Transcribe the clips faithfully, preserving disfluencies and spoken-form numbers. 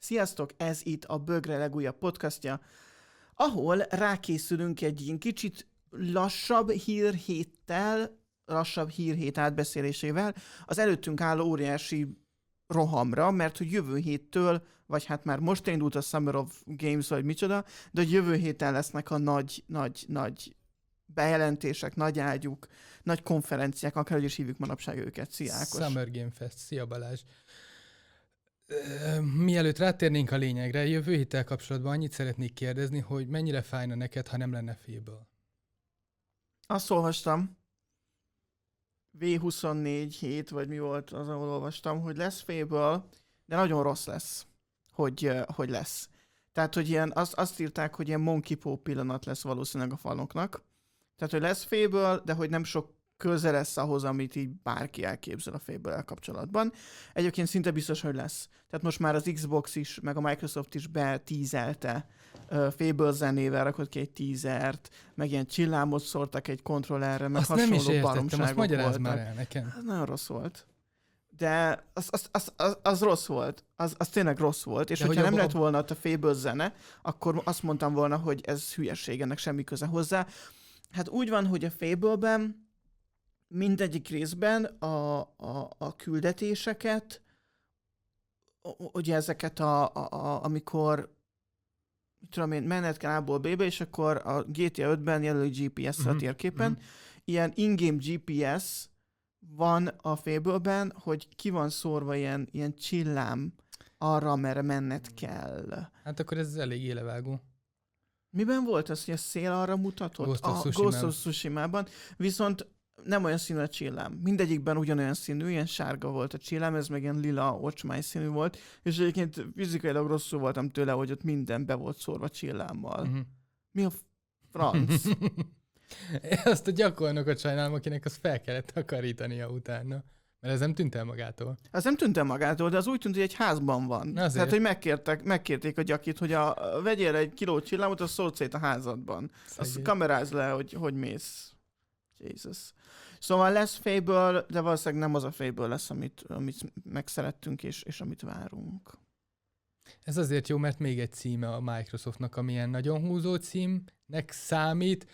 Sziasztok, ez itt a Bögre legújabb podcastja, ahol rákészülünk egy ilyen kicsit lassabb hírhéttel, lassabb hírhét átbeszélésével az előttünk álló óriási rohamra, mert hogy jövő héttől, vagy hát már most indult a Summer of Games, vagy micsoda, de hogy jövő héten lesznek a nagy, nagy, nagy bejelentések, nagy ágyuk, nagy konferenciák, akárhogy is hívjuk manapság őket. Szia, Ákos. Summer Game Fest. Szia, Balázs. Mielőtt rátérnénk a lényegre, jövő héttel kapcsolatban annyit szeretnék kérdezni, hogy mennyire fájna neked, ha nem lenne Fable? Azt olvastam, vé huszonnégy hét, vagy mi volt az, ahol olvastam, hogy lesz Fable, de nagyon rossz lesz, hogy, hogy lesz. Tehát, hogy ilyen, azt, azt írták, hogy ilyen Monkey Paw pillanat lesz valószínűleg a fanoknak. Tehát, hogy lesz Fable, de hogy nem sok köze lesz ahhoz, amit így bárki elképzel a Fable-el kapcsolatban. Egyébként szinte biztos, hogy lesz. Tehát most már az Xbox is, meg a Microsoft is betízelte uh, Fable zenével, rakott ki egy teasert, meg ilyen csillámot szórtak egy kontrollerre, meg azt hasonló nem is értettem, baromságok azt magyarázd voltak. már el nekem. Ez nagyon rossz volt. De az, az, az, az, az rossz volt. Az, az tényleg rossz volt. És de hogyha hogy nem a... lett volna a Fable zene, akkor azt mondtam volna, hogy ez hülyeség, ennek semmi köze hozzá. Hát úgy van, hogy a Fable-ben mindegyik részben a, a, a küldetéseket, ugye ezeket a, a, a amikor tudom én, menned kell A-ból B-be, és akkor a gé té á ötben jelöli gé pé es-re a térképen. Mm-hmm. Ilyen in-game gé pé es van a Fable-ben, hogy ki van szórva ilyen, ilyen csillám arra, amerre menned kell. Hát akkor ez elég élevágó. Miben volt az, hogy a szél arra mutatott? Ghost of a Tsushima. Ghost of Tsushima-ban. Viszont nem olyan színű a csillám. Mindegyikben ugyanolyan színű, ilyen sárga volt a csillám, ez meg ilyen lila, ocsmány színű volt, és egyébként fizikailag rosszul voltam tőle, hogy ott minden be volt szórva csillámmal. Uh-huh. Mi a franc? Azt a gyakornokot sajnálom, akinek azt fel kellett takarítania utána. Mert ez nem tűnt el magától. Ez nem tűnt el magától, de az úgy tűnt, hogy egy házban van. Azért. Tehát, hogy megkértek, megkérték a gyakit, hogy a, vegyél egy kiló csillámot, azt szólt szét a házadban. Azt kamerázd le, hogy hogy mész. Jesus. Szóval lesz Fable, de valószínűleg nem az a Fable lesz, amit, amit megszerettünk, és, és amit várunk. Ez azért jó, mert még egy címe a Microsoftnak, amilyen nagyon húzó címnek számít.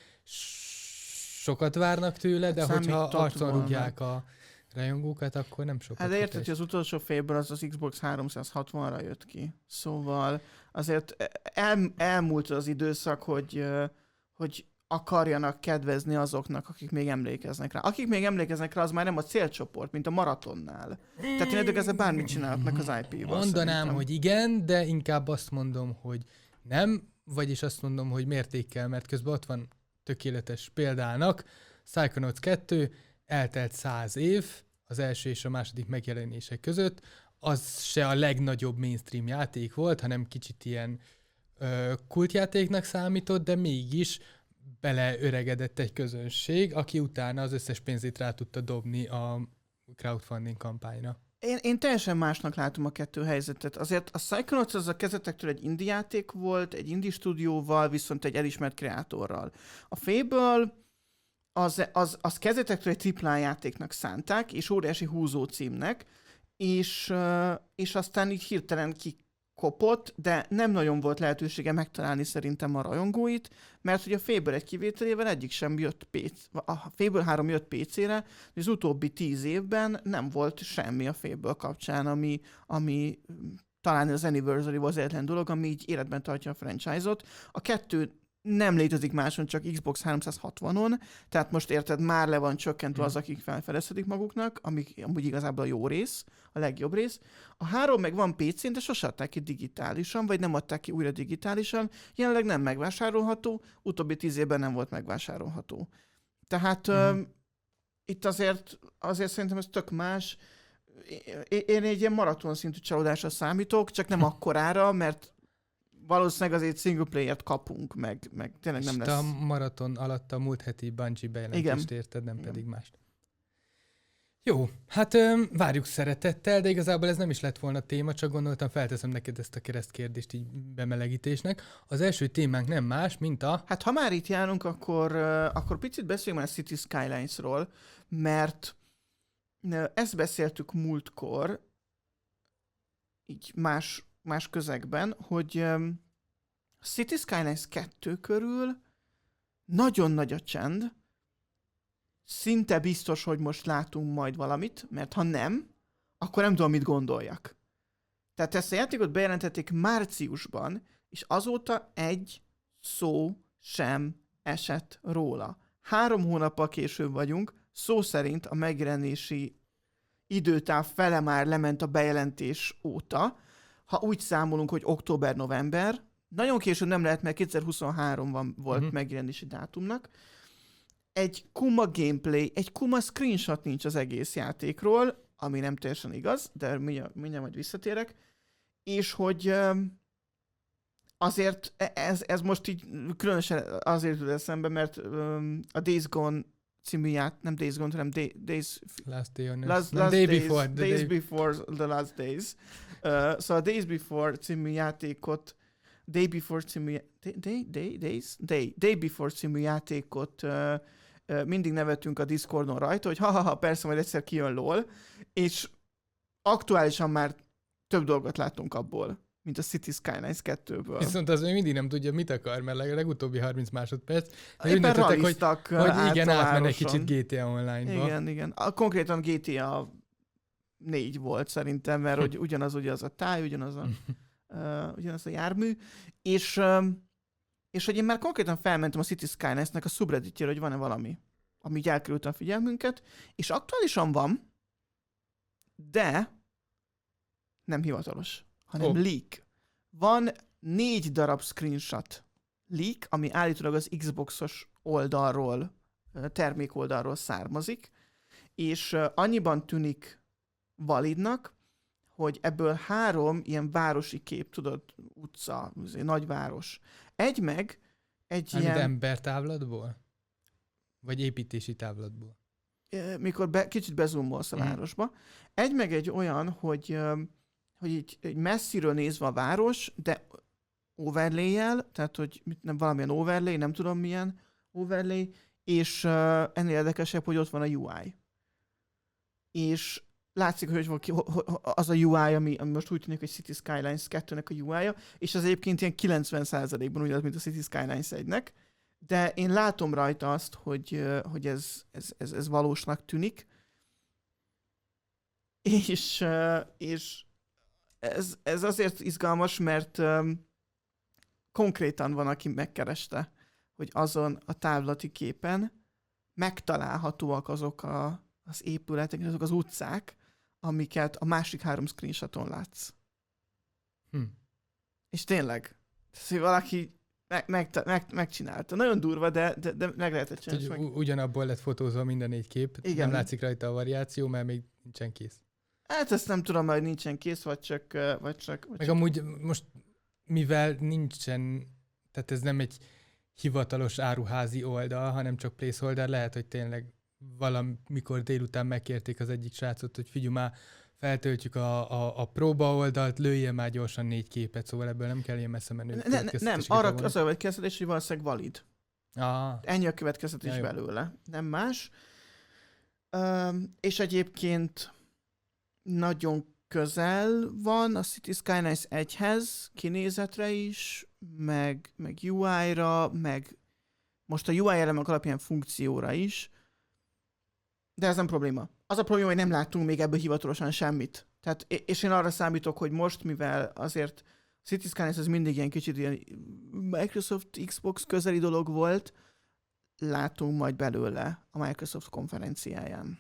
Sokat várnak tőle, de számít hogyha arcon rúgják a rajongókat, akkor nem sokat. Hát de érted, hogy az utolsó Fable az az Xbox háromszázhatvanra jött ki. Szóval azért el, elmúlt az időszak, hogy, hogy akarjanak kedvezni azoknak, akik még emlékeznek rá. Akik még emlékeznek rá, az már nem a célcsoport, mint a maratonnál. Tehát én ezzel bármit csinálhatnak az í pé-val. Mondanám, szerintem. hogy igen, de inkább azt mondom, hogy nem, vagyis azt mondom, hogy mértékkel, mert közben ott van tökéletes példának. Psychonauts kettő, eltelt száz év az első és a második megjelenések között. Az se a legnagyobb mainstream játék volt, hanem kicsit ilyen ö, kultjátéknak számított, de mégis beleöregedett egy közönség, aki utána az összes pénzét rá tudta dobni a crowdfunding kampányra. Én, én teljesen másnak látom a kettő helyzetet. Azért a Psychonauts az a kezdetektől egy indie játék volt, egy indie stúdióval, viszont egy elismert kreátorral. A Fable az, az, az kezdetektől egy triplán játéknak szánták, és óriási húzó címnek, és, és aztán így hirtelen kikopott, de nem nagyon volt lehetősége megtalálni szerintem a rajongóit, mert hogy a Fable egy kivételével egyik sem jött pé cé. A Fable három jött pé cére, de az utóbbi tíz évben nem volt semmi a Fable kapcsán, ami, ami talán az Anniversary volt az egyetlen dolog, ami így életben tartja a franchise-ot. A kettő nem létezik máson, csak Xbox háromszázhatvanon, tehát most érted, már le van csökkentve az, akik felfedezhetik maguknak, amik amúgy igazából a jó rész, a legjobb rész. A három meg van pé cén, de sose adták ki digitálisan, vagy nem adták ki újra digitálisan, jelenleg nem megvásárolható, utóbbi tíz évben nem volt megvásárolható. Tehát mm. uh, itt azért, azért szerintem ez tök más. Én egy ilyen maraton szintű csalódásra számítok, csak nem akkorára, mert valószínűleg azért single player-t kapunk, meg, meg tényleg nem és lesz. a maraton alatt a múlt heti Bungie bejelentést érted, nem Igen. pedig mást. Jó, hát öm, várjuk szeretettel, de igazából ez nem is lett volna téma, csak gondoltam, felteszem neked ezt a keresztkérdést így bemelegítésnek. Az első témánk nem más, mint a... Hát ha már itt járunk, akkor, uh, akkor picit beszéljünk már a City Skylines-ról, mert uh, ezt beszéltük múltkor, így más más közegben, hogy um, City Skylines kettő körül nagyon nagy a csend, szinte biztos, hogy most látunk majd valamit, mert ha nem, akkor nem tudom, mit gondoljak. Tehát ezt a játékot bejelentették márciusban, és azóta egy szó sem esett róla. Három hónappal később vagyunk, szó szerint a megjelenési időtáv fele már lement a bejelentés óta. Ha úgy számolunk, hogy október-november, nagyon később nem lehet, mert kétezer-huszonhárom van, volt uh-huh. megjelenési dátumnak. Egy kuma gameplay, egy kuma screenshot nincs az egész játékról, ami nem teljesen igaz, de mindjárt, mindjárt majd visszatérek. És hogy azért ez, ez most így különösen azért jut eszembe, mert a Days Gone című ját, nem Days Gone, hanem Day, Days... Last Day on last, last day days, before. The Days day. Before the Last Days. Uh, szóval a Days Before című játékot Day Before című... Day, day, day, days? Day, Day Before című játékot uh, uh, mindig nevetünk a Discordon rajta, hogy ha-ha-ha, persze majd egyszer kijön LOL, és aktuálisan már több dolgot láttunk abból, mint a City Skylines kettőből. Viszont az még mindig nem tudja, mit akar, mert a legutóbbi harminc másodperc. Éppen ralliztak hogy, hogy igen, átmenne egy városon. kicsit gé té á Online-ba. Igen, igen. A, konkrétan gé té á négy volt szerintem, mert hogy ugyanaz ugyanaz a táj, ugyanaz a, uh, ugyanaz a jármű, és, um, és hogy én már konkrétan felmentem a City Skylines-nek a subredditjére, hogy van-e valami, ami így elkerült a figyelmünket, és aktuálisan van, de nem hivatalos, hanem oh. leak. Van négy darab screenshot leak, ami állítólag az Xboxos oldalról, termék oldalról származik, és annyiban tűnik validnak, hogy ebből három ilyen városi kép, tudod, utca, nagyváros. Egy meg egy Amit ilyen... embertávlatból? Vagy építési távlatból? Mikor be, kicsit bezumolsz a mm. városba. Egy meg egy olyan, hogy, hogy így, így messziről nézve a város, de overlay-jel, tehát hogy nem valamilyen overlay, nem tudom milyen overlay, és uh, ennél érdekesebb, hogy ott van a u i. És látszik, hogy az a u i, ami, ami most úgy tűnik, hogy City Skylines kettőnek a u i-ja, és az egyébként ilyen kilencven százalékban ugyanaz, mint a City Skylines egynek, de én látom rajta azt, hogy, hogy ez, ez, ez, ez valósnak tűnik, és, és ez, ez azért izgalmas, mert um, konkrétan van, aki megkereste, hogy azon a távlati képen megtalálhatóak azok a, az épületek, azok az utcák, amiket a másik három screenshoton látsz. Hm. És tényleg, hogy valaki meg, meg, meg, megcsinálta. Nagyon durva, de, de, de meg lehetett csinálni. Meg... Ugyanabból lett fotózva minden négy kép, igen. Nem látszik rajta a variáció, mert még nincsen kész. Hát ezt nem tudom, hogy nincsen kész, vagy csak... Vagy csak vagy meg csak... amúgy most, mivel nincsen, tehát ez nem egy hivatalos áruházi oldal, hanem csak placeholder, lehet, hogy tényleg valamikor délután megkérték az egyik srácot, hogy figyelj már, feltöltjük a, a, a próba oldalt, lőjél már gyorsan négy képet, szóval ebből nem kell ilyen messze menő. Ne, ne, nem, arra az a következtetés, hogy valószínűleg valid. Ah. Ennyi a következtetés ja, belőle, nem más. Um, és egyébként nagyon közel van a City Skylines egyhez, kinézetre is, meg, meg u i-ra, meg most a u i elemek alapján funkcióra is, de ez nem probléma. Az a probléma, hogy nem láttunk még ebből hivatalosan semmit. Tehát, és én arra számítok, hogy most, mivel azért City Skylines ez mindig ilyen kicsit ilyen Microsoft Xbox közeli dolog volt, látunk majd belőle a Microsoft konferenciáján.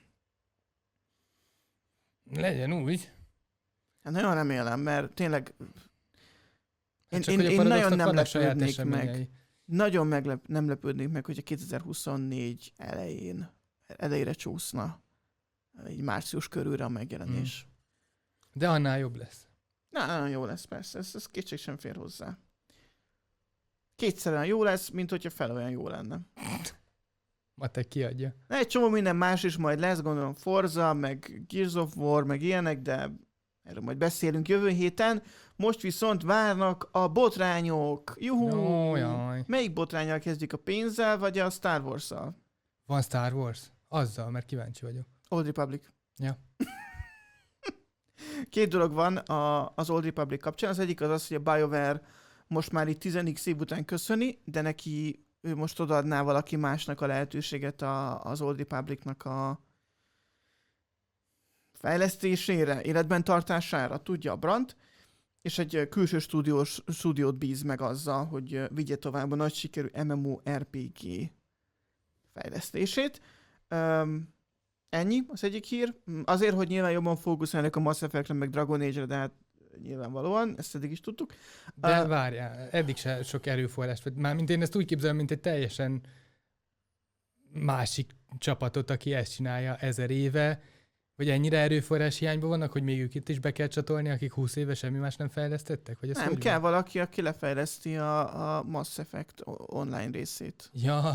Legyen úgy. Hát nagyon remélem, mert tényleg én, hát én, én nagyon nem lepődnék meg. Nagyon meglep, nem lepődnék meg, hogy a kétezer-huszonnégy elején, elejére csúszna egy március körülre a megjelenés. Hmm. De annál jobb lesz. Na, nagyon jó lesz, persze. Ez, ez kétség sem fér hozzá. Kétszer olyan jó lesz, mint hogyha fel olyan jó lenne. Matek kiadja. Egy csomó minden más is majd lesz, gondolom Forza, meg Gears of War, meg ilyenek, de erről majd beszélünk jövő héten. Most viszont várnak a botrányok. Juhú! No, jaj. Melyik botránnyal kezdjük, a pénzzel, vagy a Star Wars-szal? Van Star Wars? Azzal, mert kíváncsi vagyok. Old Republic. Ja. Két dolog van a, az Old Republic kapcsán. Az egyik az az, hogy a BioWare most már itt tíz x év után köszöni, de neki ő most odaadná valaki másnak a lehetőséget a, az Old Republicnak a fejlesztésére, életben tartására, tudja a Brand, és egy külső stúdiós, stúdiót bíz meg azzal, hogy vigye tovább a nagy sikerű MMORPG fejlesztését. Um, ennyi az egyik hír. Azért, hogy nyilván jobban fókuszálnak a Mass Effect-re, meg Dragon Age-re, de hát nyilvánvalóan, ezt eddig is tudtuk. De uh, várjál, eddig se sok erőforrás, vagy már mint én ezt úgy képzelem, mint egy teljesen másik csapatot, aki ezt csinálja ezer éve, vagy ennyire erőforrás hiányban vannak, hogy még ők itt is be kell csatolni, akik húsz éve semmi más nem fejlesztettek? Vagy nem, kell van? valaki, aki lefejleszti a, a Mass Effect online részét. Ja.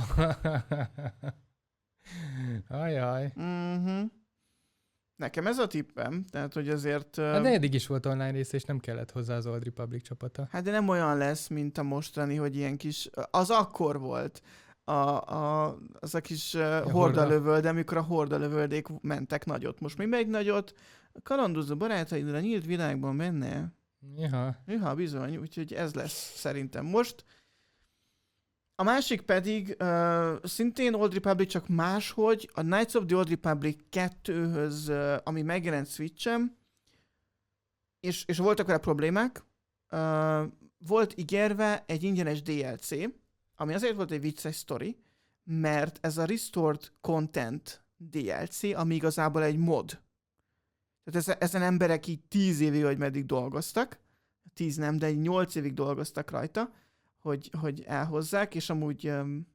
Ajaj. Mm-hmm. Nekem ez a tippem, tehát hogy azért... Hát de eddig is volt online rész, és nem kellett hozzá az Old Republic csapata. Hát de nem olyan lesz, mint a mostani, hogy ilyen kis... Az akkor volt. A, a, az a kis uh, hordalövöld, amikor a hordalövöldék mentek nagyot. Most mi megy nagyot? Kalandozó barátaidra nyílt világban menne. Jaha. Jaha, bizony, úgyhogy ez lesz szerintem most. A másik pedig uh, szintén Old Republic, csak máshogy, a Knights of the Old Republic kettőhöz, uh, ami megjelent Switchen, és, és voltak vele problémák, uh, volt ígérve egy ingyenes dé el cé, ami azért volt egy vicces sztori, mert ez a Restored Content dé el cé, ami igazából egy mod. Tehát ez, ezen emberek így tíz évig, vagy meddig dolgoztak, tíz nem, de egy nyolc évig dolgoztak rajta, hogy, hogy elhozzák, és amúgy um,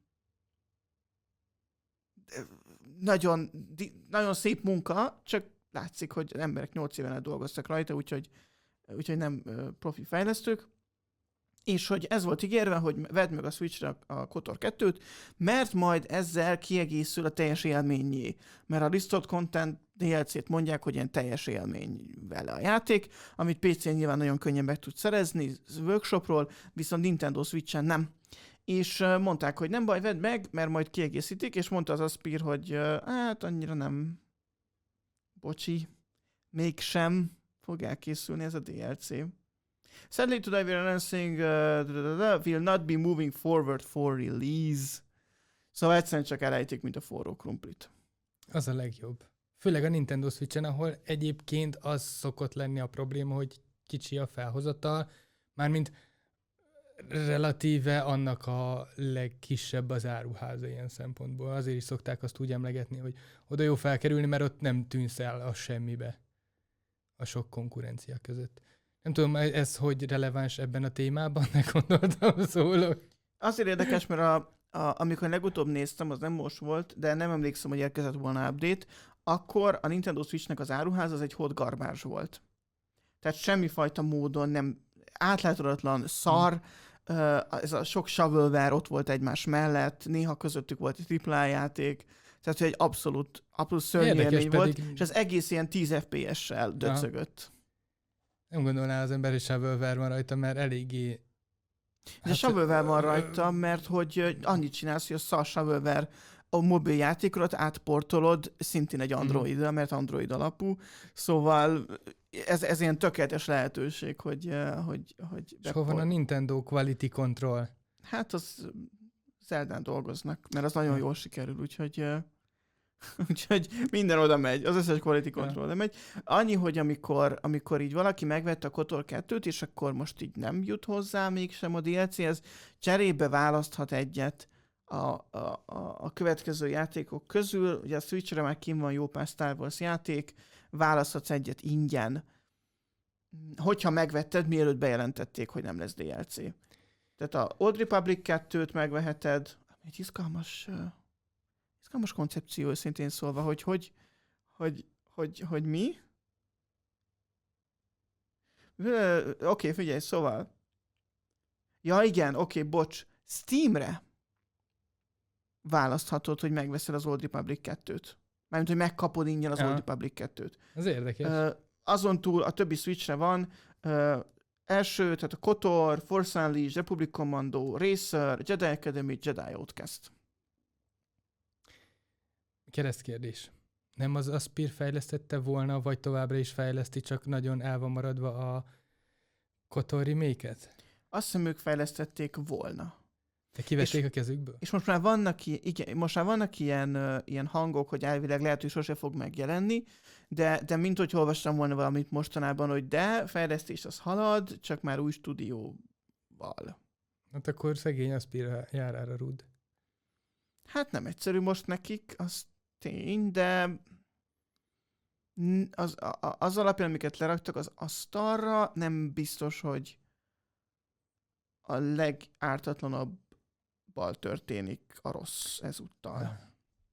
nagyon, di, nagyon szép munka, csak látszik, hogy az emberek nyolc éven dolgoztak rajta, úgyhogy, úgyhogy nem uh, profi fejlesztők. És hogy ez volt ígérve, hogy vedd meg a Switchre a KOTOR kettőt, mert majd ezzel kiegészül a teljes élményé. Mert a Restored Content dé el cét mondják, hogy ilyen teljes élmény vele a játék, amit pé cén nyilván nagyon könnyen meg tud szerezni workshopról, viszont Nintendo Switchen nem. És mondták, hogy nem baj, vedd meg, mert majd kiegészítik, és mondta az Aspir, hogy hát annyira nem, bocsi, mégsem fog elkészülni ez a dé el cé. Sadly today we're announcing uh, will not be moving forward for release. Szóval egyszerűen csak elejtik, mint a forró krumplit. Az a legjobb. Főleg a Nintendo Switchen, ahol egyébként az szokott lenni a probléma, hogy kicsi a felhozatal, mármint relatíve annak a legkisebb az áruháza ilyen szempontból. Azért is szokták azt úgy emlegetni, hogy oda jó felkerülni, mert ott nem tűnsz el a semmibe a sok konkurencia között. Nem tudom, ez hogy releváns ebben a témában, ne gondoltam szólok. Azért érdekes, mert a, a, amikor legutóbb néztem, az nem most volt, de nem emlékszem, hogy érkezett volna update, akkor a Nintendo Switchnek az áruház az egy hot garbage volt. Tehát semmifajta módon nem átláthatatlan, szar, hmm. uh, ez a sok shovelware ott volt egymás mellett, néha közöttük volt egy tripla játék, tehát hogy egy abszolút, abszolút szörnyű élmény volt, és az egész ilyen tíz ef pé es-sel döcögött. Nem gondolná az ember, hogy shovelware van rajta, mert eléggé... De hát, shovelware van rajta, mert hogy annyit csinálsz, hogy a szar shovelware a mobil játékodat átportolod szintén egy Androidra, mert Android alapú, szóval ez, ez ilyen tökéletes lehetőség, hogy... hogy, hogy és hol van a Nintendo Quality Control? Hát az Zeldán dolgoznak, mert az nagyon jól sikerül, úgyhogy... Úgyhogy minden oda megy, az összes quality control oda megy. Annyi, hogy amikor, amikor így valaki megvette a KOTOR kettőt, és akkor most így nem jut hozzá mégsem a dé el céhez, cserébe választhat egyet a, a, a, a következő játékok közül. Ugye a Switchre már kim van jó pár Star Wars játék, választhatsz egyet ingyen, hogyha megvetted, mielőtt bejelentették, hogy nem lesz dé el cé. Tehát a Old Republic kettőt megveheted, egy izgalmas... Izgalmas koncepció, őszintén szólva, hogy hogy, hogy, hogy, hogy mi? Oké, okay, figyelj, szóval. Ja igen, oké, okay, bocs. Steamre választhatod, hogy megveszed az Old Republic kettőt. Mármint, hogy megkapod ingyen az ja. Old Republic kettőt. Ez érdekes. Uh, azon túl a többi Switchre van. Uh, első, tehát a KOTOR, Force Unleashed, Republic Commando, Racer, Jedi Academy, Jedi Outcast. Keresztkérdés. Nem az Aspyr fejlesztette volna, vagy továbbra is fejleszti, csak nagyon el van maradva a Kotor remake-et? Azt hiszem, ők fejlesztették volna. De kivették és, a kezükből? És most már vannak, igen, most már vannak ilyen, uh, ilyen hangok, hogy elvileg lehet, hogy sose fog megjelenni, de, de mint hogy olvastam volna valamit mostanában, hogy de, fejlesztés az halad, csak már új stúdióval. Hát akkor szegény Aspyr járára rúd. Hát nem egyszerű most nekik, az tény, de az, az alapján, amiket leraktak az asztalra, nem biztos, hogy a legártatlanabbal történik a rossz ezúttal. Ja.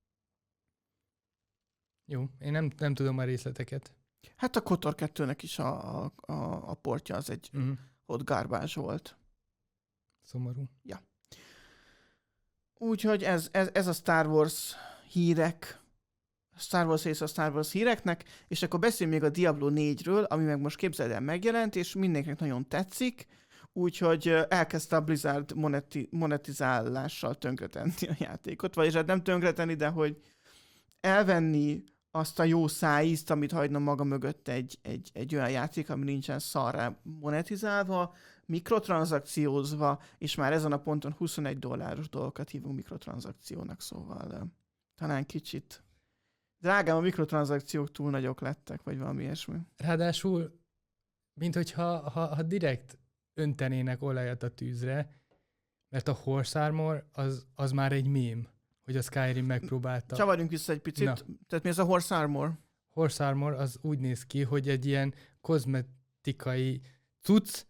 Jó, én nem, nem tudom a részleteket. Hát a Kotor kettőnek is a, a, a, a portja az egy uh-huh. hot garbage volt. Szomorú. Ja. Úgyhogy ez, ez, ez a Star Wars hírek, Star Wars rész a Star Wars híreknek, és akkor beszéljünk még a Diablo négyről, ami meg most képzeld el megjelent, és mindenkinek nagyon tetszik, úgyhogy elkezdte a Blizzard moneti, monetizálással tönkretenni a játékot, vagyis hát nem tönkretenni, de hogy elvenni azt a jó szájízt, amit hagyna maga mögött egy, egy, egy olyan játék, ami nincsen szarrá monetizálva, mikrotranszakciózva, és már ezen a ponton huszonegy dolláros dolgokat hívunk mikrotranszakciónak, szóval talán kicsit drágám, a mikrotranszakciók túl nagyok lettek, vagy valami ilyesmi. Ráadásul, mint hogyha ha, ha direkt öntenének olajat a tűzre, mert a Horse Armor az, az már egy mém, hogy a Skyrim megpróbálta. Csavarjunk vissza egy picit. Na. Tehát mi ez a Horse Armor? Horse Armor az úgy néz ki, hogy egy ilyen kozmetikai cucc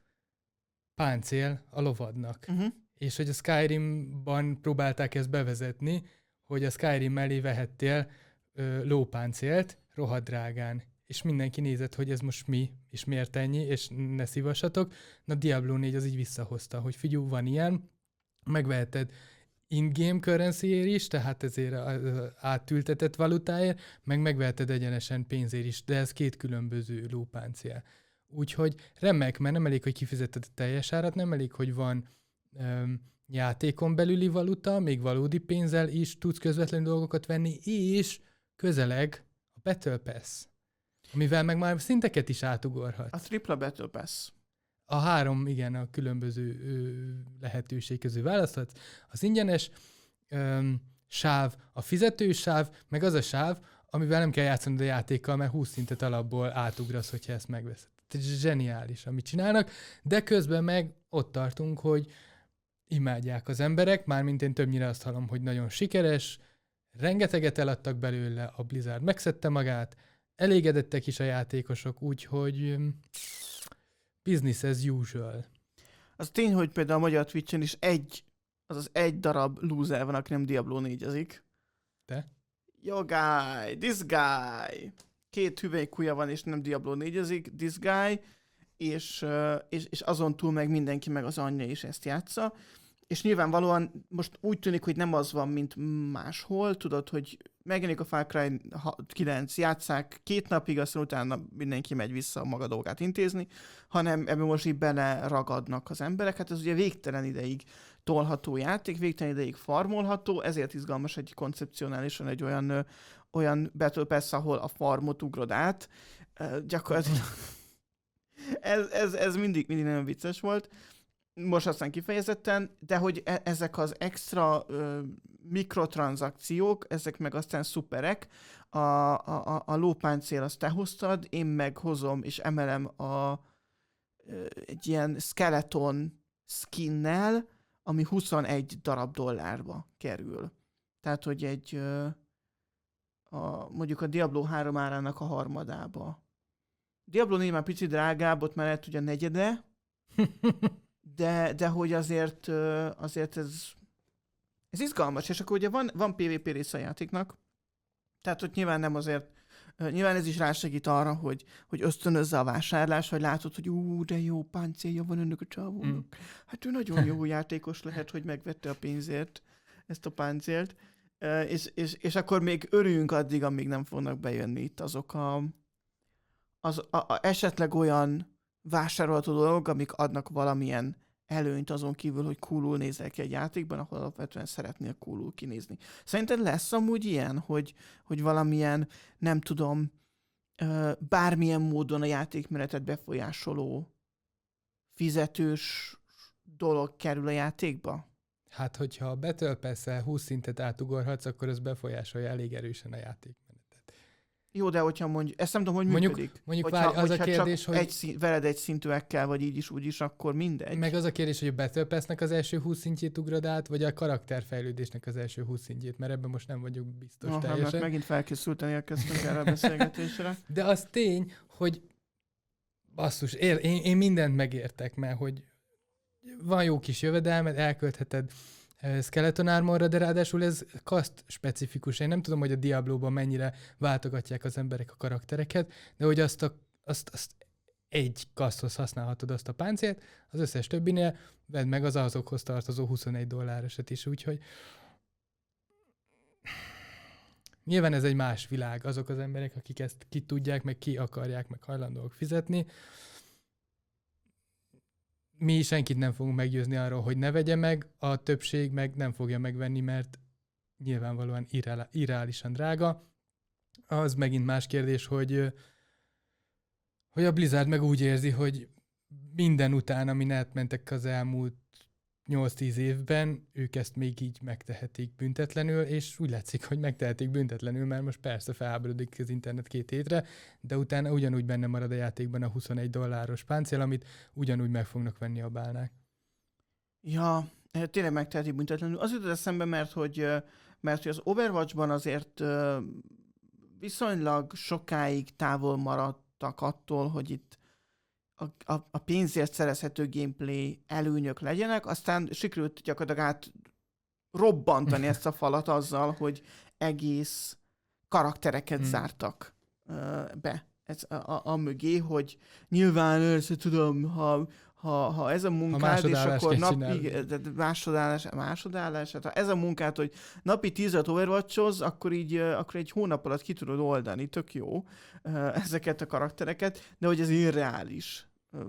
páncél a lovadnak. Uh-huh. És hogy a Skyrimban próbálták ezt bevezetni, hogy a Skyrim mellé vehettél ö, lópáncélt rohadt drágán. És mindenki nézett, hogy ez most mi, és miért ennyi, és ne szívassatok. Na Diablo négy az így visszahozta, hogy figyelj, van ilyen, megveheted in-game currency-ért is, tehát ezért az átültetett valutáért, meg megveheted egyenesen pénzért is, de ez két különböző lópáncél. Úgyhogy remek, mert nem elég, hogy kifizeted a teljes árat, nem elég, hogy van öm, játékon belüli valuta, még valódi pénzzel is tudsz közvetlen dolgokat venni, és közeleg a Battle Pass, amivel meg már szinteket is átugorhatsz. A tripla Battle Pass. A három, igen, a különböző ö, lehetőség közül választhatsz. Az ingyenes ö, sáv, a fizetős sáv, meg az a sáv, amivel nem kell játszani a játékkal, mert húsz szintet alapból átugrasz, hogyha ezt megveszed. Zseniális, amit csinálnak, de közben meg ott tartunk, hogy imádják az emberek, mármint én többnyire azt hallom, hogy nagyon sikeres, rengeteget eladtak belőle, a Blizzard megszedte magát, elégedettek is a játékosok, úgyhogy business as usual. Az tény, hogy például a magyar Twitch-en is egy, azaz egy darab loser van, aki nem Diablo négyezik. Te? Yo guy, this guy. Két hüvely kuja van, és nem Diablo négyezik, this guy, és, és, és azon túl meg mindenki, meg az anyja is ezt játsza. És nyilvánvalóan most úgy tűnik, hogy nem az van, mint máshol, tudod, hogy megjelenik a Far Cry kilenc, játsszák két napig, aztán utána mindenki megy vissza a maga dolgát intézni, hanem ebben most így bele ragadnak az emberek. Hát ez ugye végtelen ideig tolható játék, végtelen ideig farmolható, ezért izgalmas egy koncepcionálisan egy olyan, ö, olyan Battle Pass, ahol a farmot ugrod át. Uh, gyakorlatilag ez, ez, ez mindig, mindig nagyon vicces volt. Most aztán kifejezetten, de hogy e- ezek az extra ö, mikrotranszakciók, ezek meg aztán szuperek. A, a, a lópáncél azt te hoztad, én meg hozom és emelem a, ö, egy ilyen skeleton skinnel, ami huszonegy darab dollárba kerül. Tehát, hogy egy ö, a, mondjuk a Diablo három árának a harmadába. Diablo négy már picit drágább, ott már lehet, hogy a negyede, De, de hogy azért, azért ez, ez izgalmas, és akkor ugye van, van pé vé pé része a játéknak, tehát hogy nyilván nem azért, nyilván ez is rásegít arra, hogy, hogy ösztönözze a vásárlás, hogy látod, hogy ú, de jó páncélja van önök a csávónak. Mm. Hát ő nagyon jó játékos lehet, hogy megvette a pénzért ezt a páncélt, és, és, és akkor még örüljünk addig, amíg nem fognak bejönni itt azok a, az, a, a esetleg olyan vásárolható dolgok, amik adnak valamilyen előnyt azon kívül, hogy coolul nézel ki egy játékban, ahol alapvetően szeretnél coolul kinézni. Szerinted lesz amúgy ilyen, hogy, hogy valamilyen, nem tudom, bármilyen módon a játékmenetet befolyásoló fizetős dolog kerül a játékba? Hát, hogyha a Battle Pass-el húsz szintet átugorhatsz, akkor ez befolyásolja elég erősen a játékmenetet. Jó, de hogyha mondjuk, ezt nem tudom, hogy mondjuk, működik. Mondjuk hogyha, várj, az hogyha a kérdés, csak hogy... Egy szín, veled egy szintűekkel, vagy így is, úgy is, akkor mindegy. Meg az a kérdés, hogy a Battle Pass-nek az első húsz szintjét ugrod át, vagy a karakterfejlődésnek az első húsz szintjét, mert ebben most nem vagyunk biztos Aha, teljesen. mert megint felkészülten érkeztünk erre a beszélgetésre. De az tény, hogy basszus, ér, én, én mindent megértek, mert hogy van jó kis jövedelmed, elköltheted Skeleton Armorra, de ráadásul ez kaszt specifikus. Én nem tudom, hogy a Diablo-ban mennyire váltogatják az emberek a karaktereket, de hogy azt, a, azt, azt egy kaszthoz használhatod azt a páncélt, az összes többinél vedd meg az azokhoz tartozó huszonegy dollárosat is, úgyhogy nyilván ez egy más világ, azok az emberek, akik ezt ki tudják, meg ki akarják, meg hajlandóak fizetni. Mi senkit nem fogunk meggyőzni arról, hogy ne vegye meg, a többség meg nem fogja megvenni, mert nyilvánvalóan irreálisan drága. Az megint más kérdés, hogy, hogy a Blizzard meg úgy érzi, hogy minden után, amin átmentek az elmúlt nyolc-tíz évben, ők ezt még így megtehetik büntetlenül, és úgy látszik, hogy megtehetik büntetlenül, mert most persze felháborodik az internet két hétre, de utána ugyanúgy benne marad a játékban a huszonegy dolláros páncél, amit ugyanúgy meg fognak venni a bálnák. Ja, tényleg megtehetik büntetlenül. Az jutott eszembe, mert hogy, mert hogy az Overwatchban azért viszonylag sokáig távol maradtak attól, hogy itt A, a, a pénzért szerezhető gameplay előnyök legyenek, aztán sikerült gyakorlatilag át robbantani ezt a falat azzal, hogy egész karaktereket hmm. zártak uh, be ez a, a, a mögé, hogy nyilván ezt tudom, ha, ha, ha ez a munkád, és akkor napi másodállás, másodállás, hát ha ez a munkád, hogy napi tízet Overwatch-oz, akkor így akkor egy hónap alatt ki tudod oldani, tök jó uh, ezeket a karaktereket, de hogy ez irreális.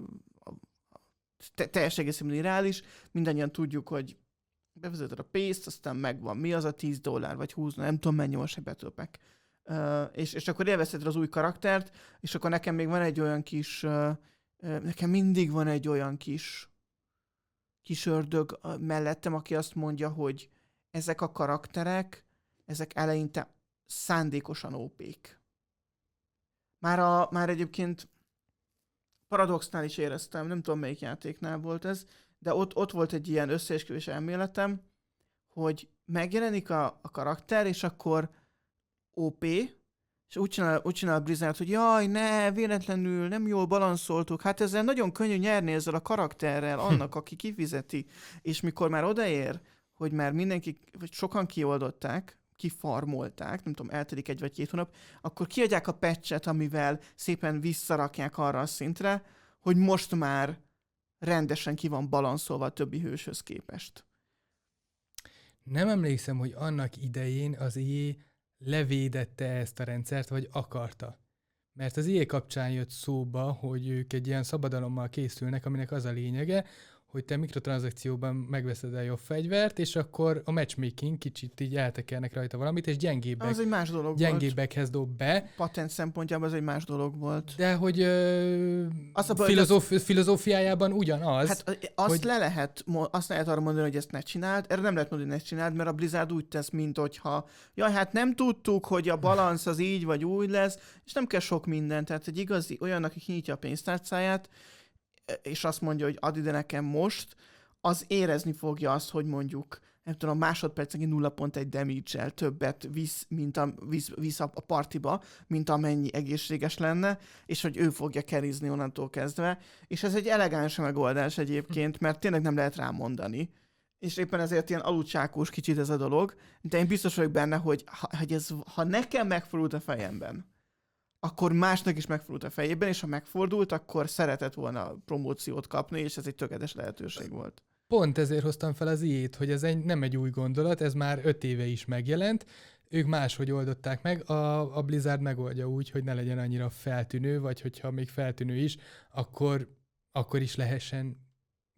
Te, teljes egészében irreális, mindannyian tudjuk, hogy bevezeted a pénzt, aztán megvan. Mi az a tíz dollár, vagy húsz, nem tudom mennyi most egy Battle Pack. Uh, és, és akkor élvezheted az új karaktert, és akkor nekem még van egy olyan kis, uh, uh, nekem mindig van egy olyan kis kis ördög mellettem, aki azt mondja, hogy ezek a karakterek, ezek eleinte szándékosan ó pék. Már, a, már egyébként Paradoxnál is éreztem, nem tudom melyik játéknál volt ez, de ott, ott volt egy ilyen összeesküvés elméletem, hogy megjelenik a, a karakter, és akkor ó pé, és úgy csinál, úgy csinál a Blizzard, hogy jaj, ne, véletlenül nem jól balanszoltuk, hát ezzel nagyon könnyű nyerni ezzel a karakterrel annak, aki kifizeti, és mikor már odaér, hogy már mindenki, vagy sokan kioldották, kifarmolták, nem tudom, eltelik egy vagy két hónap, akkor kiadják a patchet, amivel szépen visszarakják arra a szintre, hogy most már rendesen ki van balanszolva a többi hőshöz képest. Nem emlékszem, hogy annak idején az í á levédette ezt a rendszert, vagy akarta. Mert az í á kapcsán jött szóba, hogy ők egy ilyen szabadalommal készülnek, aminek az a lényege, hogy te mikrotranszakcióban megveszed a jobb fegyvert, és akkor a matchmaking kicsit így eltekernek rajta valamit, és gyengébbek, az egy más dolog gyengébbekhez dob be. Patent szempontjában az egy más dolog volt. De hogy ö, filozóf, az... filozófiájában ugyanaz. Hát azt, hogy... le lehet, azt lehet arra mondani, hogy ezt ne csináld, erre nem lehet mondani, hogy ne csináld, mert a Blizzard úgy tesz, mint hogyha jaj, hát nem tudtuk, hogy a balansz az így vagy úgy lesz, és nem kell sok minden. Tehát egy igazi olyan, aki kinyitja a pénztárcáját, és azt mondja, hogy add ide nekem most, az érezni fogja azt, hogy mondjuk, nem tudom, másodpercenként nulla pont egy damage-el többet visz, mint a, visz, visz a partiba, mint amennyi egészséges lenne, és hogy ő fogja kerizni onnantól kezdve. És ez egy elegáns megoldás egyébként, mert tényleg nem lehet rámondani. És éppen ezért ilyen aludsákos kicsit ez a dolog, de én biztos vagyok benne, hogy ha, hogy ez, ha nekem megfordult a fejemben, akkor másnak is megfordult a fejében, és ha megfordult, akkor szeretett volna promóciót kapni, és ez egy tökéletes lehetőség volt. Pont ezért hoztam fel az í át, hogy ez egy, nem egy új gondolat, ez már öt éve is megjelent, ők máshogy oldották meg, a, a Blizzard megoldja úgy, hogy ne legyen annyira feltűnő, vagy hogyha még feltűnő is, akkor, akkor is lehessen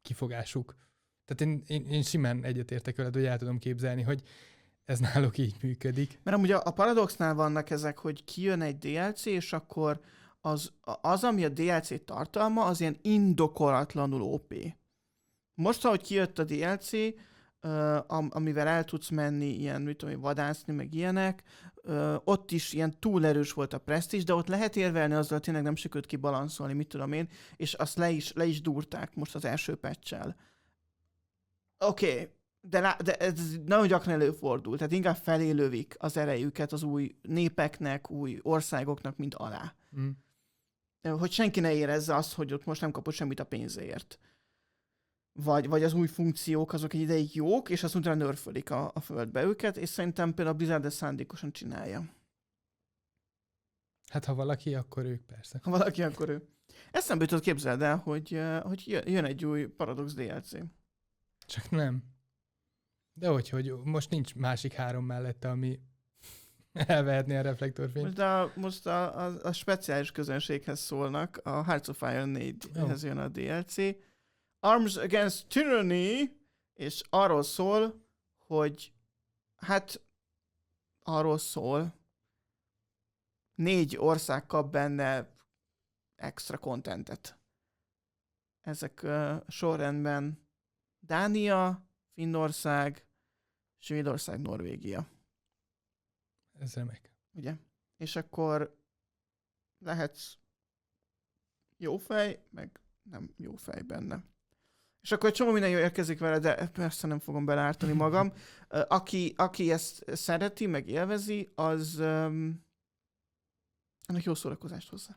kifogásuk. Tehát én, én, én simán egyetértek veled, hogy el tudom képzelni, hogy ez náluk így működik. Mert amúgy a, a Paradoxnál vannak ezek, hogy kijön egy dé el cé, és akkor az, az ami a dé el cé tartalma, az ilyen indokolatlanul ó pé. Most, ahogy kijött a dé el cé, uh, am, amivel el tudsz menni, ilyen, mit tudom, vadászni, meg ilyenek, uh, ott is ilyen túl erős volt a presztízs, de ott lehet érvelni azzal, tényleg nem sikerült kibalanszolni, mit tudom én, és azt le is, le is dúrták most az első patch-el. Oké, okay, de, lá, de ez nagyon gyakran előfordul, tehát inkább felé lövik az erejüket az új népeknek, új országoknak, mint alá. Mm. Hogy senki ne érezze azt, hogy ott most nem kapott semmit a pénzért. Vagy, vagy az új funkciók azok egy ideig jók, és azt utána nörfölik a, a földbe őket, és szerintem például a Blizzard ezt szándékosan csinálja. Hát ha valaki, akkor ők persze. Ha valaki, akkor ő. Eszembe jutott, képzeld el, hogy, hogy jön egy új Paradox dé el cé. Csak nem. De hogy, hogy most nincs másik három mellette, ami elvehetné a reflektorfényt. Most a, most a, a, a speciális közönséghez szólnak, a Hearts of Iron négyhez oh. jön a dé el cé. Arms Against Tyranny, és arról szól, hogy hát arról szól, négy ország kap benne extra contentet. Ezek uh, sorrendben Dánia, Finnország, Svédország, Norvégia. Ez remek. Ugye? És akkor lehetsz jó fej, meg nem jó fej benne. És akkor egy csomó minden jó érkezik vele, de persze nem fogom belártani magam. Aki, aki ezt szereti, meg élvezi, az um, annak jó szórakozást hozzá.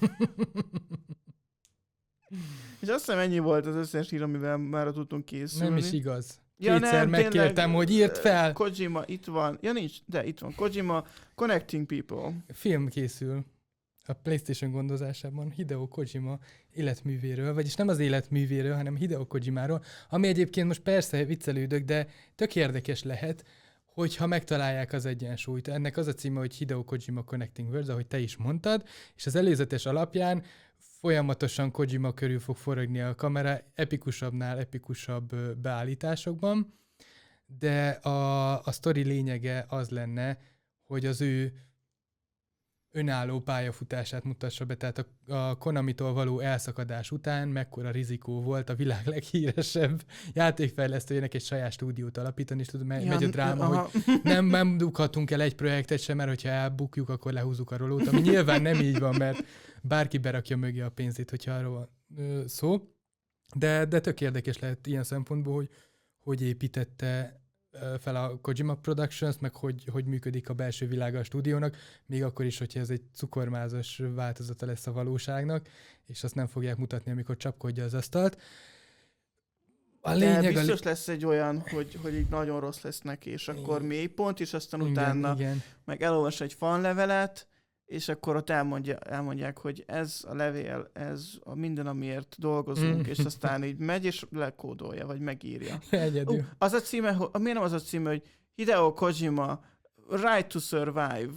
És azt hiszem ennyi volt az összes hír, amivel már tudtunk készülni. Nem is igaz. Ja, Kétszer nem, megkértem, tényleg, hogy írt fel. Kojima, itt van. Ja, nincs, de itt van. Kojima, Connecting People. Film készül a PlayStation gondozásában Hideo Kojima életművéről, vagyis nem az életművéről, hanem Hideo Kojimáról, ami egyébként most persze viccelődök, de tök érdekes lehet, hogyha megtalálják az egyensúlyt. Ennek az a címe, hogy Hideo Kojima Connecting Worlds, ahogy te is mondtad, és az előzetes alapján folyamatosan Kojima körül fog forogni a kamera epikusabbnál epikusabb beállításokban, de a, a sztori lényege az lenne, hogy az ő önálló pályafutását mutassa be, tehát a, a Konamitól való elszakadás után mekkora rizikó volt a világ leghíresebb játékfejlesztőjének egy saját stúdiót alapítani, és tudom, me- ja, megy a dráma, aha. hogy nem, nem dughatunk el egy projektet sem, mert hogyha elbukjuk, akkor lehúzzuk a rolót, ami nyilván nem így van, mert bárki berakja mögé a pénzét, hogyha arról van ö, szó. De, de tök érdekes lehet ilyen szempontból, hogy hogy építette fel a Kojima Productions, meg hogy, hogy működik a belső világa a stúdiónak, még akkor is, hogyha ez egy cukormázas változata lesz a valóságnak, és azt nem fogják mutatni, amikor csapkodja az asztalt. A lényeg, de biztos a... lesz egy olyan, hogy, hogy így nagyon rossz lesz neki, és akkor mélypont, és aztán igen, utána igen. meg elolvas egy fanlevelet, és akkor ott elmondja, elmondják, hogy ez a levél, ez a minden, amiért dolgozunk, és aztán így megy, és lekódolja, vagy megírja. Egyedül. Uh, az a címe, hogy, miért nem az a címe, hogy Hideo Kojima, Right to Survive.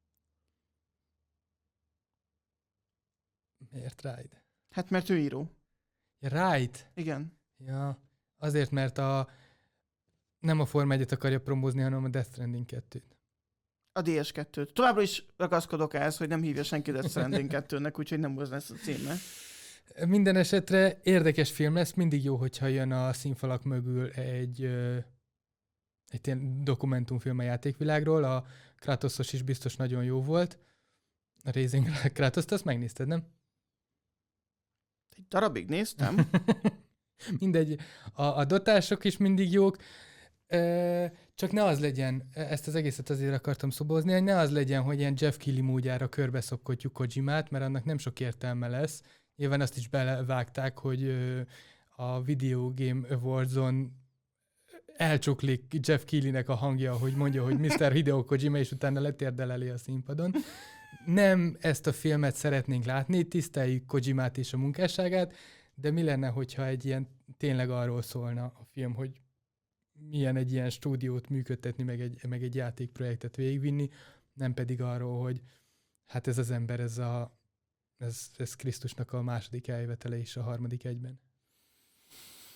Miért Ride? Hát mert ő író. Ja, Ride? Igen. Ja, azért, mert a nem a Forma egyet akarja promózni, hanem a Death Stranding kettőt. A dé es kettőt. Továbbra is ragaszkodok ehhez, hogy nem hívja senki Death Stranding kettőnek, úgyhogy nem az lesz a címe. Minden esetre érdekes film lesz, mindig jó, hogyha jön a színfalak mögül egy, egy ilyen dokumentumfilm a játékvilágról. A Kratosos is biztos nagyon jó volt. A Raising Kratos-t azt megnézted, nem? Egy darabig néztem. Mindegy, a, a dotások is mindig jók. Ö, csak ne az legyen, ezt az egészet azért akartam szobozni, hogy ne az legyen, hogy ilyen Jeff Keighley módjára körbeszopkodjuk Kojimát, mert annak nem sok értelme lesz. Nyilván azt is belevágták, hogy ö, a Video Game Awards-on elcsuklik Jeff Keighleynek a hangja, hogy mondja, hogy miszter Hideo Kojima, és utána letérdel elé a színpadon. Nem ezt a filmet szeretnénk látni, tiszteljük Kojimát és a munkásságát, de mi lenne, hogyha egy ilyen tényleg arról szólna a film, hogy milyen egy ilyen stúdiót működtetni, meg egy, meg egy játékprojektet végigvinni, nem pedig arról, hogy hát ez az ember, ez, a, ez, ez Krisztusnak a második eljövetele és a harmadik egyben.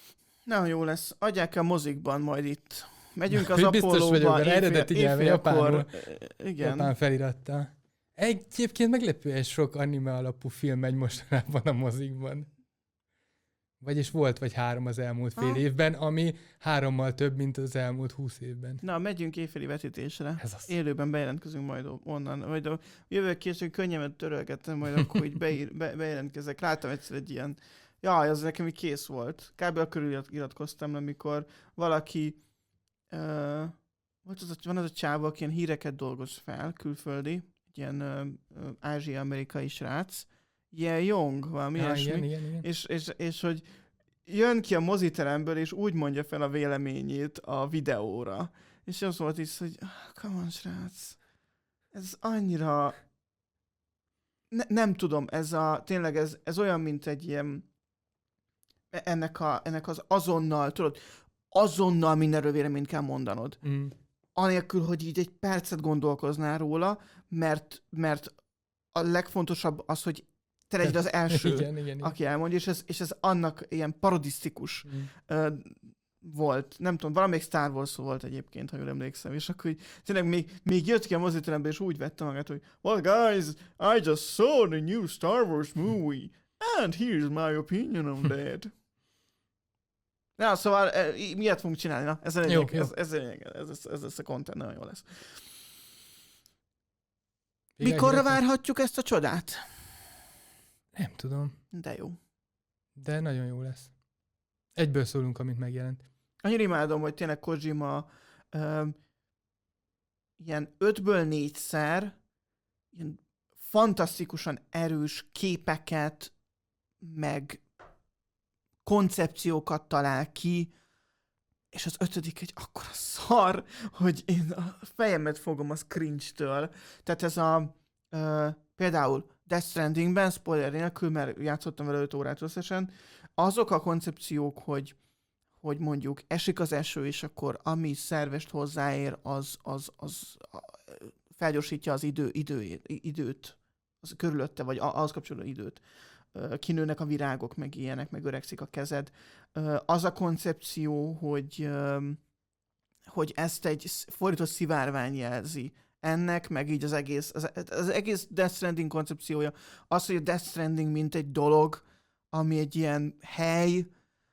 Na, jó lesz. Adják el mozikban majd itt. Megyünk az Hogy biztos vagyok Apollóba benne, eredeti nyelven, japánul. Igen. Japán felirattal. Egyébként meglepően sok anime alapú film megy mostanában a mozikban. Vagyis volt vagy három az elmúlt fél ha? évben, ami hárommal több, mint az elmúlt húsz évben. Na, megyünk éjféli vetítésre. Ez az. Élőben bejelentkezünk majd onnan. Majd a jövő később könnyemet törölgettem, majd akkor így beír, be, bejelentkezek. Láttam egyszer egy ilyen... Jaj, az nekem így kész volt. Kb. Akkor iratkoztam, amikor valaki... Uh, volt az a, van az a csáva, aki ilyen híreket dolgoz fel, külföldi, egy ilyen uh, uh, ázsia-amerikai srác, ilyen Jong, valami ah, ilyesmi, igen, igen, igen. És, és, és hogy jön ki a moziteremből, és úgy mondja fel a véleményét a videóra. És az volt is, hogy ah, come on, srác, ez annyira... Ne, nem tudom, ez a, tényleg ez, ez olyan, mint egy ilyen, ennek, a, ennek az azonnal, tudod, azonnal mindenről véleményt kell mondanod. Mm. Anélkül, hogy így egy percet gondolkoznál róla, mert, mert a legfontosabb az, hogy te legyed az első, igen, igen, igen. aki elmondja, és ez, és ez annak ilyen parodisztikus Mm. uh, volt. Nem tudom, valamelyik Star Wars volt egyébként, ha jól emlékszem, és akkor így, tényleg még, még jött ki a moziterembe, és úgy vette magát, hogy well guys, I just saw the new Star Wars movie, and here's my opinion on that. Na, szóval e, miért fogunk csinálni? Na, ez a lényeg, Jó, jó. ez, ez, a lényeg, ez, ez, ez lesz a content, nagyon jó lesz. Még Mikorra elhírek- várhatjuk ezt a csodát? Nem tudom, De jó. de nagyon jó lesz. Egyből szólunk, amint megjelent. Annyira imádom, hogy tényleg Kojima um, ilyen ötből négyszer ilyen fantasztikusan erős képeket, meg koncepciókat talál ki, és az ötödik egy akkora szar, hogy én a fejemet fogom az cringe-től. Tehát ez a uh, például Death Strandingben, spoiler nélkül, mert játszottam vele öt órát összesen, azok a koncepciók, hogy hogy mondjuk esik az eső, és akkor ami szervest hozzáér, az, az, az felgyorsítja az idő, idő, időt, az körülötte, vagy ahhoz kapcsolódó időt. Kinőnek a virágok, meg ilyenek, meg öregszik a kezed. Az a koncepció, hogy, hogy ezt egy fordított szivárvány jelzi. Ennek, meg így az egész, az, az egész Death Stranding koncepciója, az, hogy a Death Stranding mint egy dolog, ami egy ilyen hely,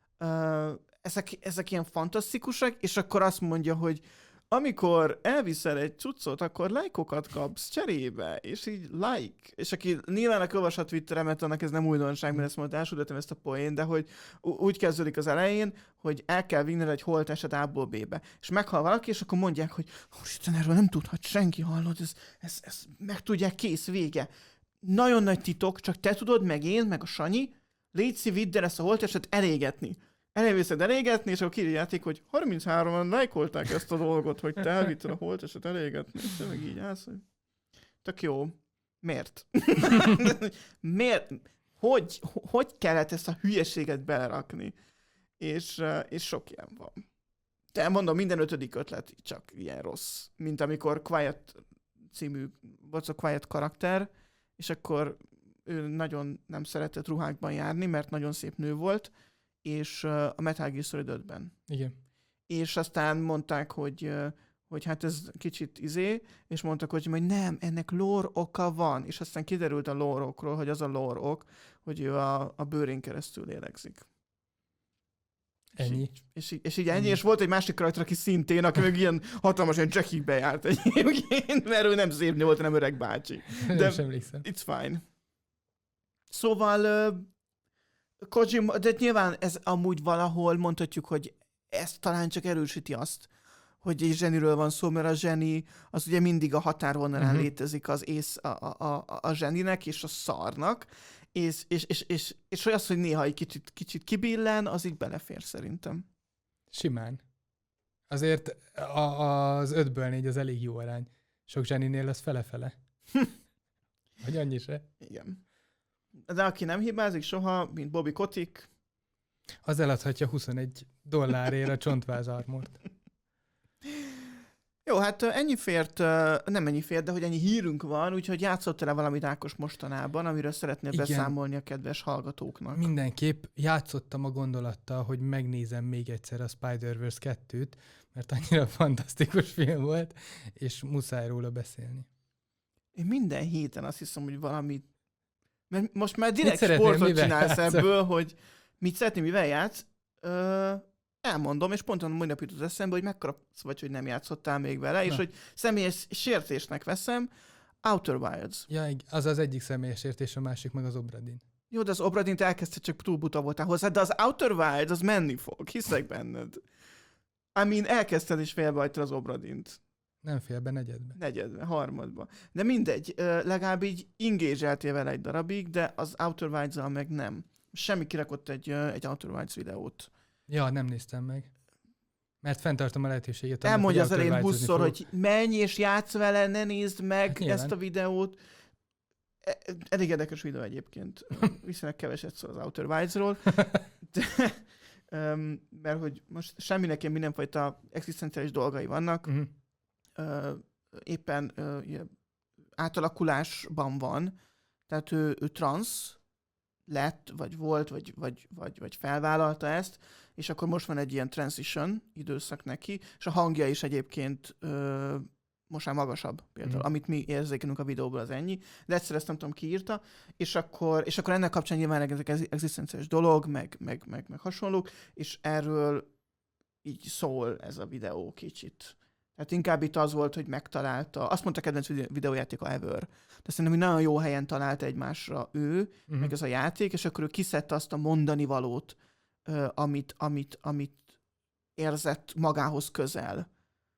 ezek, ezek ilyen fantasztikusak, és akkor azt mondja, hogy amikor elviszel egy cuccot, akkor lájkokat kapsz cserébe, és így like. És aki nyilván a olvasat Twitteremet, annak ez nem újdonság, mert ezt mondta, elsődöttem ezt a poén, de hogy úgy kezdődik az elején, hogy el kell vinned egy holtestet A-ból B-be. És meghal valaki, és akkor mondják, hogy Isten, erről nem tudhat senki, hallod, ez, ez, ez meg tudják, kész, vége. Nagyon nagy titok, csak te tudod, meg én, meg a Sanyi, légy vidd el ezt a holtestet elégetni. Elviszed elégetni, és akkor kirjáték, hogy harminchárman lájkolták ezt a dolgot, hogy te elvitted a holtestet elégetni. És te meg így állsz, hogy tök jó. Miért? Miért? Hogy, hogy kellett ezt a hülyeséget belerakni? És, és sok ilyen van. De mondom, minden ötödik ötlet csak ilyen rossz. Mint amikor Quiet című, volt a Quiet karakter, és akkor ő nagyon nem szeretett ruhákban járni, mert nagyon szép nő volt, és a Metal Gear Solid ötben. Igen. És aztán mondták, hogy, hogy hát ez kicsit izé, és mondtak, hogy majd nem, ennek lore oka van, és aztán kiderült a lore okról, hogy az a lore ok, hogy ő a, a bőrén keresztül lélegzik. Ennyi. És így, és így, és így ennyi, és volt egy másik karakter, aki szintén, aki meg ilyen hatalmas, ilyen Jackie-be járt egyébként, mert ő nem szép volt, nem öreg bácsi. Nem De is emlékszem. it's fine. Szóval... Uh, Kojima, de nyilván ez amúgy valahol mondhatjuk, hogy ez talán csak erősíti azt, hogy egy zseniről van szó, mert a zseni az ugye mindig a határvonalán uh-huh. létezik az ész a, a, a, a zseninek és a szarnak, és, és, és, és, és hogy az, hogy néha egy kicsit, kicsit kibillen, az így belefér szerintem. Simán. Azért a, az ötből négy az elég jó arány. Sok zseninél az fele-fele. Vagy annyi se. Igen. De aki nem hibázik soha, mint Bobby Kotick, az eladhatja huszonegy dollárért a csontváz armort. Jó, hát ennyi fért, nem ennyi fért, de hogy ennyi hírünk van, úgyhogy játszottál-e valamit Ákos mostanában, amiről szeretnél Igen. beszámolni a kedves hallgatóknak? Mindenképp játszottam a gondolattal, hogy megnézem még egyszer a Spider-Verse kettőt, mert annyira fantasztikus film volt, és muszáj róla beszélni. Én minden héten azt hiszem, hogy valami... Mert most már direkt szeretnél, sportot mivel csinálsz játszol? ebből, hogy mit szeretném, mivel játsz. Ö, elmondom, és pont mai nap jutott eszembe, hogy mekkora vagy, hogy nem játszottál még vele, és Na. hogy személyes sértésnek veszem, Outer Wilds. Ja, ig- az az egyik személyes értés, a másik meg az Obradin. Jó, de az Obradint elkezdte, csak túl buta voltál hozzá, de az Outer Wilds az menni fog, hiszek benned. I mean, elkezdted és félbehajtad az Obradint. Nem fél be negyedbe. Negyedbe, harmadba. De mindegy, ö, legalább így engage-eltél vele egy darabig, de az Outer Wilds-al meg nem. Semmi kirakott egy, ö, egy Outer Wilds videót. Ja, nem néztem meg. Mert fenntartom a lehetőséget. annak, Elmondja az hogy elején Outer buszszor, Wilds-ozni hogy menj és játsz vele, ne nézd meg Hát nyilván. ezt a videót. E- Elég érdekes videó egyébként. Viszonylag keveset szól az Outer Wilds-ról. De, um, mert hogy most semminek ilyen mindenfajta egzisztenciális dolgai vannak. fogok. Uh-huh. Ö, éppen ö, ilyen átalakulásban van. Tehát ő, ő transz lett, vagy volt, vagy, vagy, vagy, vagy felvállalta ezt, és akkor most van egy ilyen transition időszak neki, és a hangja is egyébként ö, most már magasabb például, Mhm. amit mi érzékelünk a videóból, az ennyi, de egyszer ezt nem tudom ki írta, és akkor, és akkor ennek kapcsán nyilván ezek ez egzisztenciális dolog, meg, meg, meg, meg hasonlók, és erről így szól ez a videó kicsit. Tehát inkább itt az volt, hogy megtalálta, azt mondta kedvenc vide- videójátéka ever. De szerintem, hogy nagyon jó helyen találta egymásra ő, Uh-huh. meg ez a játék, és akkor ő kiszedte azt a mondani valót, ö, amit, amit, amit érzett magához közel.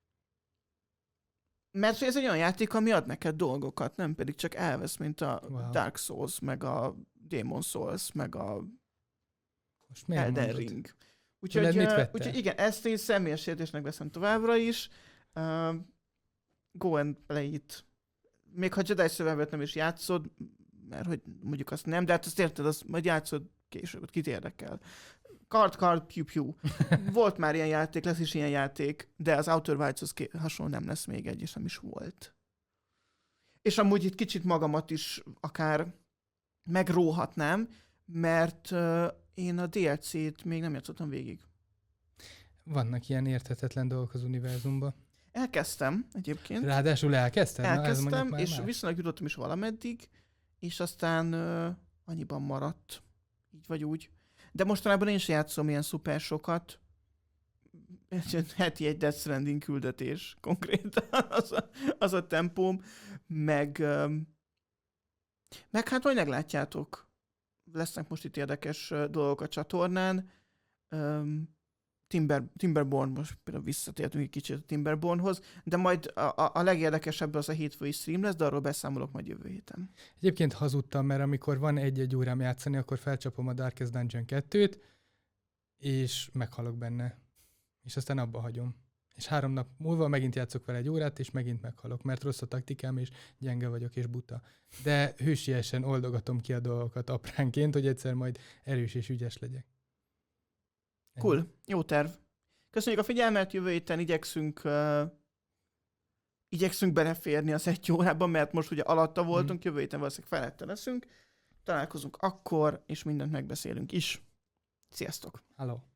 Mert hogy ez egy olyan játék, ami ad neked dolgokat, nem pedig csak elvesz, mint a Wow. Dark Souls, meg a Demon Souls, meg a Most miért Elden mondod? Ring. Úgyhogy, Tőled mit ö, vettél? úgyhogy igen, ezt én személyes sértésnek veszem továbbra is. Uh, go and play it. Még ha Jedi Survivor-t nem is játszod, mert hogy mondjuk azt nem, de hát azt érted, azt majd játszod később, kit érdekel. Kard, kard, pew, pew. Volt már ilyen játék, lesz is ilyen játék, de az Outer Wilds-hoz ké- hasonló nem lesz még egy, és nem is volt. És amúgy itt kicsit magamat is akár megróhatnám, mert uh, én a dé el cét még nem játszottam végig. Vannak ilyen érthetetlen dolgok az univerzumban. Elkezdtem egyébként. Ráadásul elkezdted? Na, ez mondjuk Elkezdtem, már és más. viszonylag jutottam is valameddig, és aztán uh, annyiban maradt, így vagy úgy. De mostanában én is játszom ilyen szuper sokat. Heti egy Death Stranding küldetés konkrétan, az a, az a tempóm. Meg, um, meg hát majd meglátjátok. Lesznek most itt érdekes uh, dolgok a csatornán. Um, Timber, Timberborn, most például visszatértünk egy kicsit a Timberbornhoz, de majd a, a, a legérdekesebb az a hétfői stream lesz, de arról beszámolok majd jövő héten. Egyébként hazudtam, mert amikor van egy-egy órám játszani, akkor felcsapom a Darkest Dungeon kettőt, és meghalok benne. És aztán abba hagyom. És három nap múlva megint játszok vele egy órát, és megint meghalok, mert rossz a taktikám, és gyenge vagyok, és buta. De hősiesen oldogatom ki a dolgokat apránként, hogy egyszer majd erős és ügyes legyek. Ennyi. Cool, jó terv. Köszönjük a figyelmet, jövő héten igyekszünk, uh, igyekszünk beleférni az egy órában, mert most ugye alatta voltunk, jövő héten valószínűleg felette leszünk. Találkozunk akkor, és mindent megbeszélünk is. Sziasztok! Hello.